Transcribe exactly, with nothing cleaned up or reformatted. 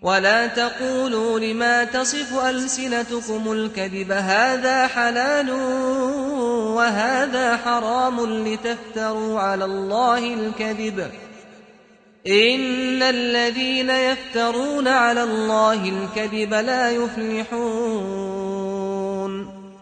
ولا تقولوا لما تصف ألسنتكم الكذب هذا حلال وهذا حرام لتفتروا على الله الكذب إن الذين يفترون على الله الكذب لا يفلحون